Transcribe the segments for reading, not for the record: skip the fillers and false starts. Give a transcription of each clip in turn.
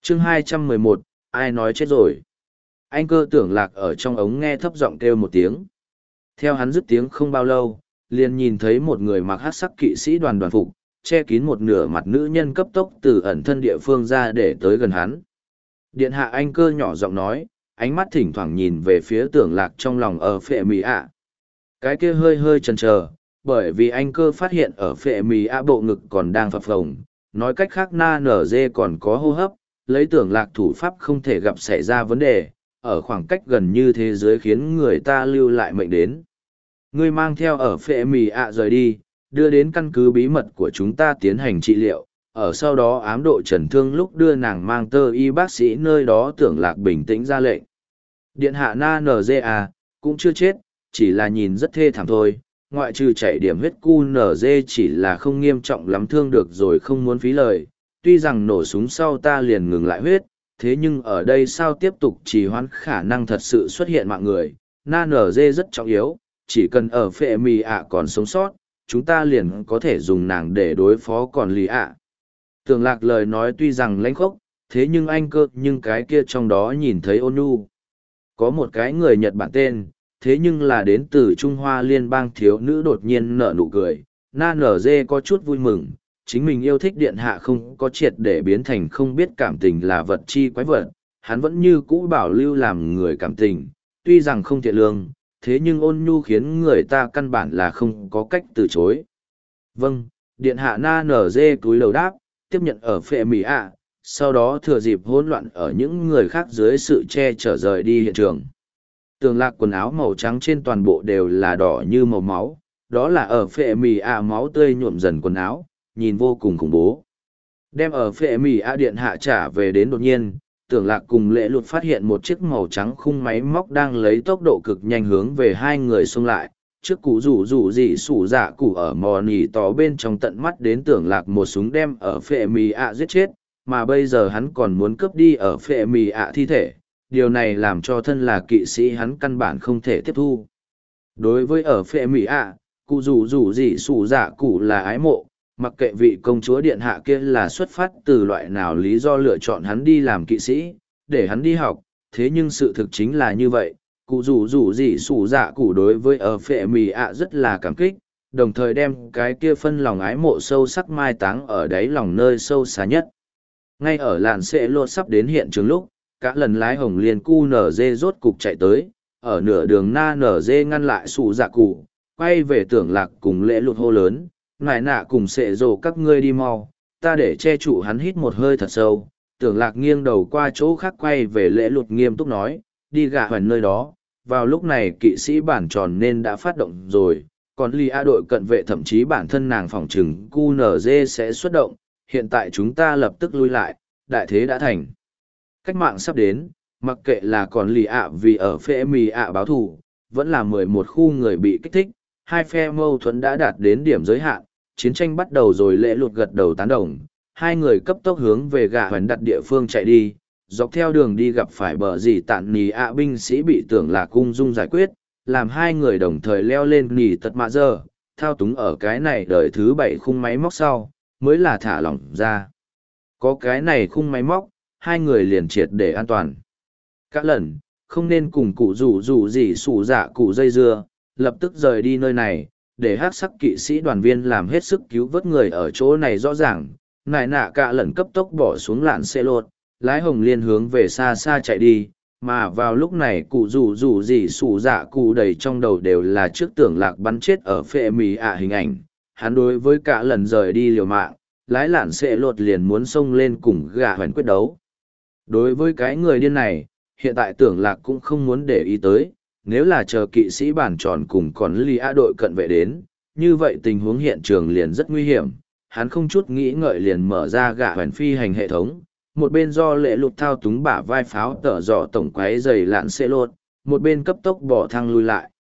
chương 211, ai nói chết rồi. Anh Cơ Tưởng Lạc ở trong ống nghe thấp giọng kêu một tiếng. Theo hắn dứt tiếng không bao lâu, liền nhìn thấy một người mặc hắc sắc kỵ sĩ đoàn đoàn phục, che kín một nửa mặt nữ nhân cấp tốc từ ẩn thân địa phương ra để tới gần hắn. Điện hạ Anh Cơ nhỏ giọng nói, ánh mắt thỉnh thoảng nhìn về phía Tưởng Lạc trong lòng ở phệ mì ạ. Cái kia hơi hơi chần chờ, bởi vì Anh Cơ phát hiện ở phệ mì ạ bộ ngực còn đang phập phồng, nói cách khác na nở dê còn có hô hấp, lấy Tưởng Lạc thủ pháp không thể gặp xảy ra vấn đề, ở khoảng cách gần như thế giới khiến người ta lưu lại mệnh đến. Ngươi mang theo ở phệ mì ạ rời đi, đưa đến căn cứ bí mật của chúng ta tiến hành trị liệu, ở sau đó ám độ trần thương lúc đưa nàng mang tơ y bác sĩ nơi đó. Tưởng Lạc bình tĩnh ra lệnh. Điện hạ na NGA, cũng chưa chết, chỉ là nhìn rất thê thảm thôi, ngoại trừ chảy điểm huyết cu NG chỉ là không nghiêm trọng lắm, thương được rồi không muốn phí lời. Tuy rằng nổ súng sau ta liền ngừng lại huyết, thế nhưng ở đây sao tiếp tục trì hoãn khả năng thật sự xuất hiện mạng người. Na NG rất trọng yếu, chỉ cần ở phệ mì ạ còn sống sót, chúng ta liền có thể dùng nàng để đối phó còn lì ạ. Tưởng Lạc lời nói tuy rằng lãnh khốc, thế nhưng Anh Cơ nhưng cái kia trong đó nhìn thấy ôn nhu. Có một cái người Nhật Bản tên, thế nhưng là đến từ Trung Hoa Liên bang thiếu nữ đột nhiên nở nụ cười. Na nở dê có chút vui mừng, chính mình yêu thích điện hạ không có triệt để biến thành không biết cảm tình là vật chi quái vật. Hắn vẫn như cũ bảo lưu làm người cảm tình, tuy rằng không thiện lương, thế nhưng ôn nhu khiến người ta căn bản là không có cách từ chối. Vâng, điện hạ na nở dê túi đầu đáp, tiếp nhận ở phệ mì ạ, sau đó thừa dịp hỗn loạn ở những người khác dưới sự che chở rời đi hiện trường. Tưởng Lạc quần áo màu trắng trên toàn bộ đều là đỏ như màu máu, đó là ở phệ mì ạ máu tươi nhuộm dần quần áo, nhìn vô cùng khủng bố. Đem ở phệ mì ạ điện hạ trả về đến đột nhiên, Tưởng Lạc cùng Lệ Lụt phát hiện một chiếc màu trắng khung máy móc đang lấy tốc độ cực nhanh hướng về hai người xông lại. Trước cú rủ gì sủ dạ cụ ở mò nỉ tó bên trong tận mắt đến Tưởng Lạc một súng đem ở phệ mì ạ giết chết, mà bây giờ hắn còn muốn cướp đi ở phệ mì ạ thi thể. Điều này làm cho thân là kỵ sĩ hắn căn bản không thể tiếp thu. Đối với ở phệ mì ạ, cụ rủ gì sủ dạ cụ là ái mộ, mặc kệ vị công chúa điện hạ kia là xuất phát từ loại nào lý do lựa chọn hắn đi làm kỵ sĩ, để hắn đi học, thế nhưng sự thực chính là như vậy. Cụ rủ gì sủ dạ cụ đối với ở phệ mì ạ rất là cảm kích, đồng thời đem cái kia phân lòng ái mộ sâu sắc mai táng ở đáy lòng nơi sâu xa nhất. Ngay ở làn xe lột sắp đến hiện trường lúc, cả lần lái hồng liền cu nở dê rốt cục chạy tới, ở nửa đường na nở dê ngăn lại sủ dạ cụ, quay về Tưởng Lạc cùng Lệ Lụt hô lớn, ngài nạ cùng sệ rồ các ngươi đi mau, ta để che trụ hắn. Hít một hơi thật sâu, Tưởng Lạc nghiêng đầu qua chỗ khác quay về Lệ Lụt nghiêm túc nói, đi gạ hoành nơi đó. Vào lúc này kỵ sĩ bản tròn nên đã phát động rồi, còn Lia đội cận vệ thậm chí bản thân nàng phỏng chừng QNZ sẽ xuất động, hiện tại chúng ta lập tức lui lại, đại thế đã thành. Cách mạng sắp đến, mặc kệ là còn Lia vì ở phê mì ạ báo thù, vẫn là 11 khu người bị kích thích, hai phe mâu thuẫn đã đạt đến điểm giới hạn, chiến tranh bắt đầu rồi. Lệ Lụt gật đầu tán đồng, hai người cấp tốc hướng về gạ hoành đặt địa phương chạy đi. Dọc theo đường đi gặp phải bờ dì tạn nì ạ binh sĩ bị Tưởng Lạc cung dung giải quyết, làm hai người đồng thời leo lên nì tật mạ giờ, thao túng ở cái này đời thứ 7 khung máy móc sau, mới là thả lỏng ra. Có cái này khung máy móc, hai người liền triệt để an toàn. Các lần, không nên cùng cụ rủ gì sủ dạ cụ dây dưa, lập tức rời đi nơi này, để hắc sắc kỵ sĩ đoàn viên làm hết sức cứu vớt người ở chỗ này. Rõ ràng, nại nạ cả lần cấp tốc bỏ xuống lạn xe lột, lái hồng liên hướng về xa xa chạy đi, mà vào lúc này cụ rủ gì sủ dạ cụ đầy trong đầu đều là trước Tưởng Lạc bắn chết ở phệ mì ạ hình ảnh. Hắn đối với cả lần rời đi liều mạng, lái lạn xe lột liền muốn xông lên cùng gạ hoành quyết đấu. Đối với cái người điên này, hiện tại Tưởng Lạc cũng không muốn để ý tới, nếu là chờ kỵ sĩ bản tròn cùng còn Lia đội cận vệ đến, như vậy tình huống hiện trường liền rất nguy hiểm. Hắn không chút nghĩ ngợi liền mở ra gạ hoành phi hành hệ thống, một bên do Lệ Lụt thao túng bả vai pháo tở dọ tổng quái dày lạn xe lột, một bên cấp tốc bỏ thang lui lại.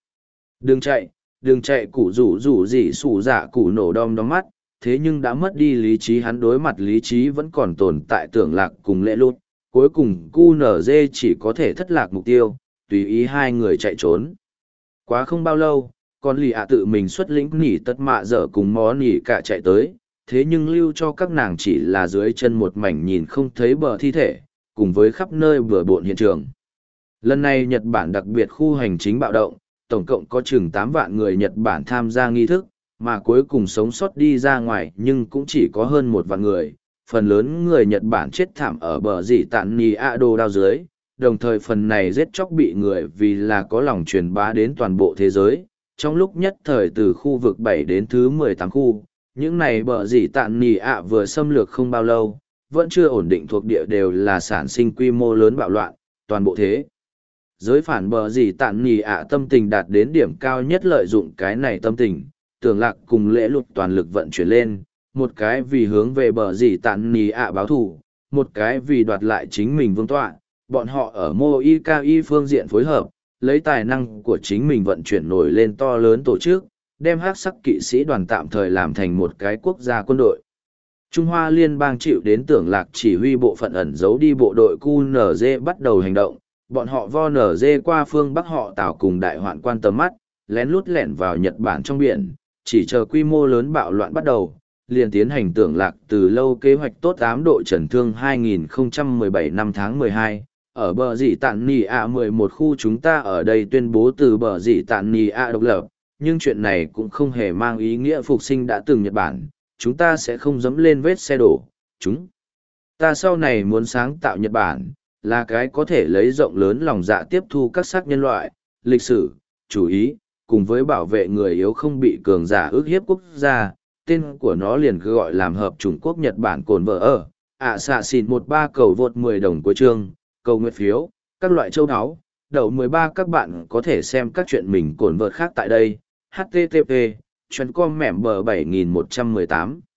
Đừng chạy, cụ rủ gì sủ dạ cụ nổ đom đóm mắt, thế nhưng đã mất đi lý trí. Hắn đối mặt lý trí vẫn còn tồn tại Tưởng Lạc cùng Lệ Lụt, cuối cùng QNZ chỉ có thể thất lạc mục tiêu, tùy ý hai người chạy trốn. Quá không bao lâu, còn lì ạ tự mình xuất lĩnh nỉ tất mạ dở cùng mó nỉ cả chạy tới, thế nhưng lưu cho các nàng chỉ là dưới chân một mảnh nhìn không thấy bờ thi thể. cùng với khắp nơi bừa bộn hiện trường. Lần này Nhật Bản đặc biệt khu hành chính bạo động, tổng cộng có chừng 8 vạn người Nhật Bản tham gia nghi thức, mà cuối cùng sống sót đi ra ngoài nhưng cũng chỉ có hơn 1 vạn người. Phần lớn người Nhật Bản chết thảm ở bờ dì tạn nì ạ đồ đao dưới, đồng thời phần này giết chóc bị người vì là có lòng truyền bá đến toàn bộ thế giới. Trong lúc nhất thời từ khu vực 7 đến thứ 18 khu, những này bờ dì tạn nì ạ vừa xâm lược không bao lâu, vẫn chưa ổn định thuộc địa đều là sản sinh quy mô lớn bạo loạn, toàn bộ thế. Giới phản bờ dì tạn nì ạ tâm tình đạt đến điểm cao nhất, lợi dụng cái này tâm tình, Tưởng Lạc cùng Lễ Lục toàn lực vận chuyển lên, một cái vì hướng về bờ dì tạn nì ạ báo thù, một cái vì đoạt lại chính mình vương tọa. Bọn họ ở mô y ca y phương diện phối hợp, lấy tài năng của chính mình vận chuyển nổi lên to lớn tổ chức, đem hắc sắc kỵ sĩ đoàn tạm thời làm thành một cái quốc gia quân đội. Trung Hoa Liên bang chịu đến Tưởng Lạc chỉ huy bộ phận ẩn giấu đi bộ đội QNZ bắt đầu hành động, bọn họ vo NZ qua phương Bắc họ Tảo cùng đại hoạn quan tầm mắt, lén lút lẻn vào Nhật Bản trong biển, chỉ chờ quy mô lớn bạo loạn bắt đầu, liền tiến hành Tưởng Lạc từ lâu kế hoạch tốt ám độ trần thương 2017 năm tháng 12. Ở bờ dì tạn nì ạ 11 khu chúng ta ở đây tuyên bố từ bờ dì tạn nì ạ độc lập, nhưng chuyện này cũng không hề mang ý nghĩa phục sinh đã từng Nhật Bản, chúng ta sẽ không dẫm lên vết xe đổ, chúng ta sau này muốn sáng tạo Nhật Bản, là cái có thể lấy rộng lớn lòng dạ tiếp thu các sắc nhân loại, lịch sử, chủ ý, cùng với bảo vệ người yếu không bị cường giả ức hiếp quốc gia, tên của nó liền cứ gọi làm hợp chủng quốc Nhật Bản cồn vợ ở, xạ xịn 13 cầu vượt 10 đồng cuối chương, cầu nguyện phiếu, các loại châu áo, đậu 13 các bạn có thể xem các chuyện mình cồn vợt khác tại đây, http, chuyến com mẻm bờ 7118.